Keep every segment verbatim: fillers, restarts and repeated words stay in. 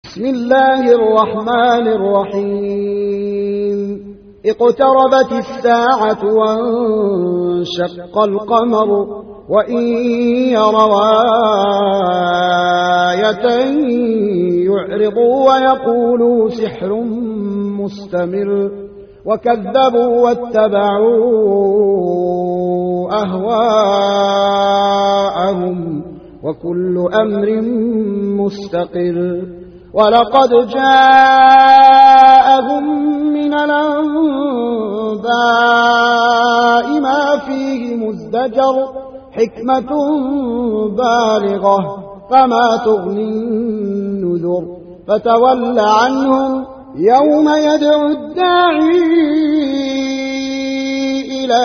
بسم الله الرحمن الرحيم اقتربت الساعة وانشق القمر وإن يروا آية يعرضوا ويقولوا سحر مستمر وكذبوا واتبعوا أهواءهم وكل أمر مستقر ولقد جاءهم من الأنباء ما فيه مزدجر حكمة بالغة فما تغني النذر فتول عنهم يوم يدعو الداعي إلى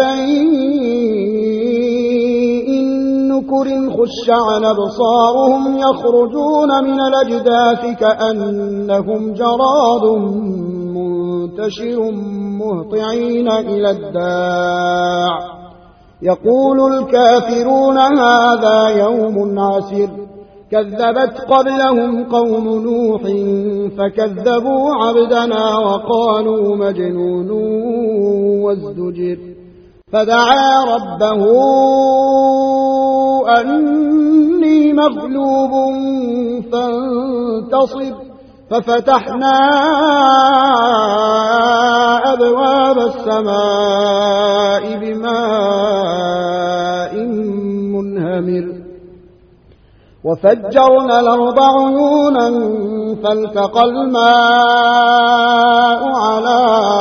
شيء نكر خش عن أبصارهم يخرجون من الأجداث كأنهم جراد منتشر مهطعين إلى الداع يقول الكافرون هذا يوم عسر كذبت قبلهم قوم نوح فكذبوا عبدنا وقالوا مجنون وازدجر فدعا ربه أني مغلوب فانتصر ففتحنا أبواب السماء بماء منهمر وفجرنا الأرض عيونا فالتقى الماء على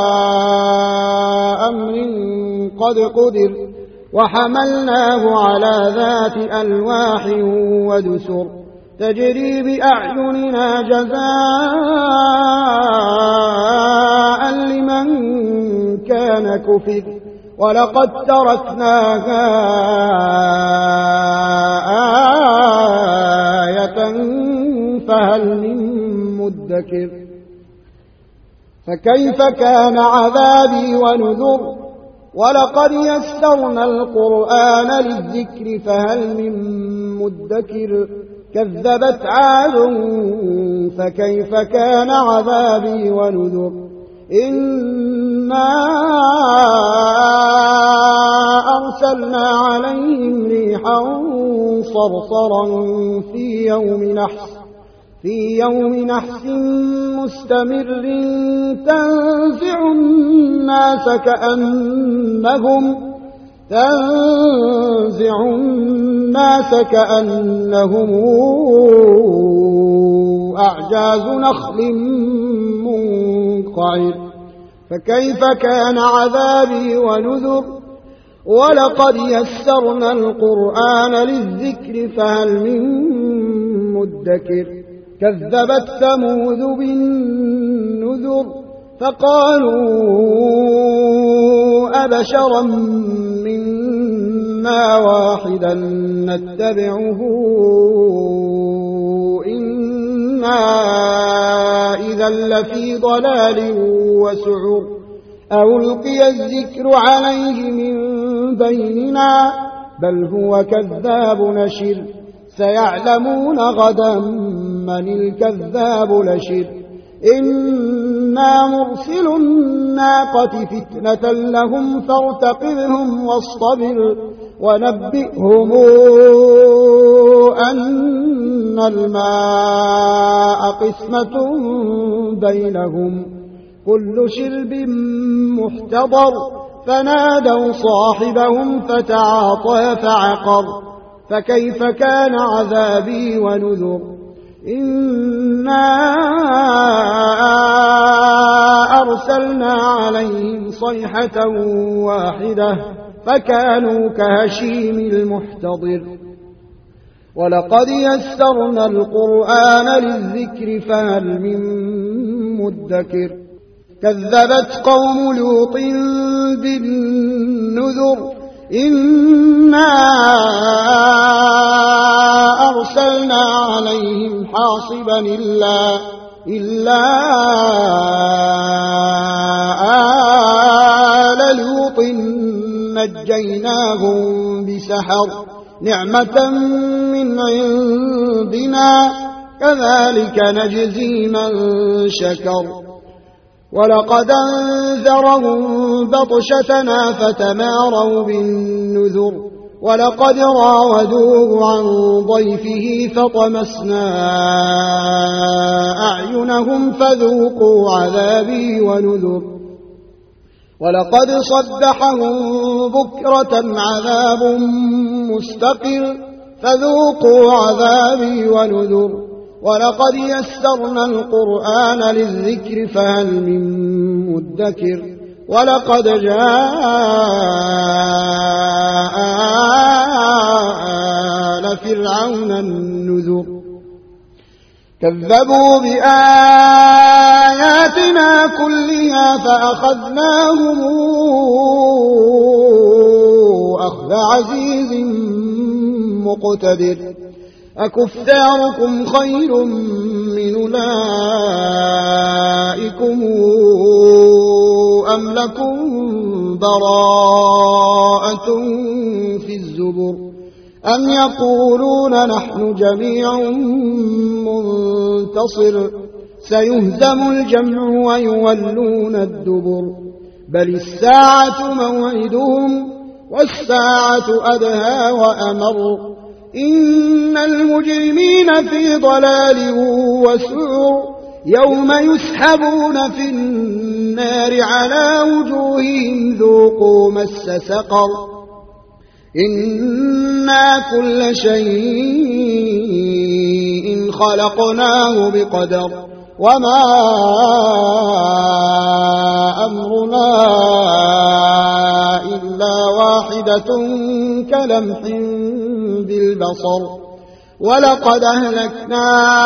أمر قد قدر وحملناه على ذات ألواح ودسر تجري بأعيننا جزاء لمن كان كفر ولقد تركناها آية فهل من مدكر فكيف كان عذابي ونذر ولقد يسرنا القرآن للذكر فهل من مدكر كذبت عاد فكيف كان عذابي ونذر إنا أرسلنا عليهم ريحا صرصرا في يوم نحس في يوم نحس مستمر تنزع الناس كأنهم تنزع الناس كأنهم أعجاز نخل منقعر فكيف كان عذابي ونذر ولقد يسرنا القرآن للذكر فهل من مدكر كذبت ثمود بالنذر فقالوا أبشرا منا واحدا نتبعه إنا إذا لفي ضلال وسعر ألقي الذكر عليه من بيننا بل هو كذاب نشر سيعلمون غدا من الكذاب لشر إنا مرسل الناقة فتنة لهم فارتقبهم واصطبر ونبئهم أن الماء قسمة بينهم كل شرب محتضر فنادوا صاحبهم فتعاطى فعقر فكيف كان عذابي ونذر إنا أرسلنا عليهم صيحة واحدة فكانوا كهشيم المحتضر ولقد يسرنا القرآن للذكر فهل من مدكر كذبت قوم لوط بالنذر إنا أرسلنا عليهم حاصبا إلا, إلا آل لوط نجيناهم بسحر نعمة من عندنا كذلك نجزي من شكر ولقد أنذرهم بطشتنا فتماروا بالنذر ولقد راودوه عن ضيفه فطمسنا أعينهم فذوقوا عذابي ونذر ولقد صبحهم بكرة عذاب مستقر فذوقوا عذابي ونذر ولقد يسرنا القرآن للذكر فهل من مدكر ولقد جاء آل فرعون النذر كذبوا بآياتنا كلها فأخذناهم أخذ عزيز مقتدر أكفاركم خير من أولئكم أم لكم براءة في الزبر أم يقولون نحن جميع منتصر سيهزم الجمع ويولون الدبر بل الساعة موعدهم والساعة أدهى وأمر إن المجرمين في ضلال وسعر يوم يسحبون في النار على وجوههم ذوقوا مس سقر إنا كل شيء خلقناه بقدر وما أمرنا إلا واحدة كلمح بالبصر ولقد أهلكنا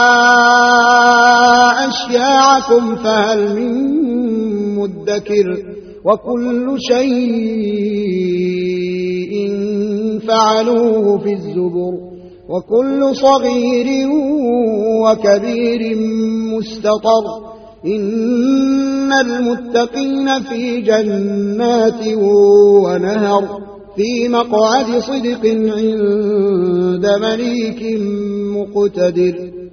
أشياعكم فهل من مدكر وكل شيء فعلوه في الزبر وكل صغير وكبير مستطر إن المتقين في جنات ونهر في مقعد صدق عند مليك مقتدر.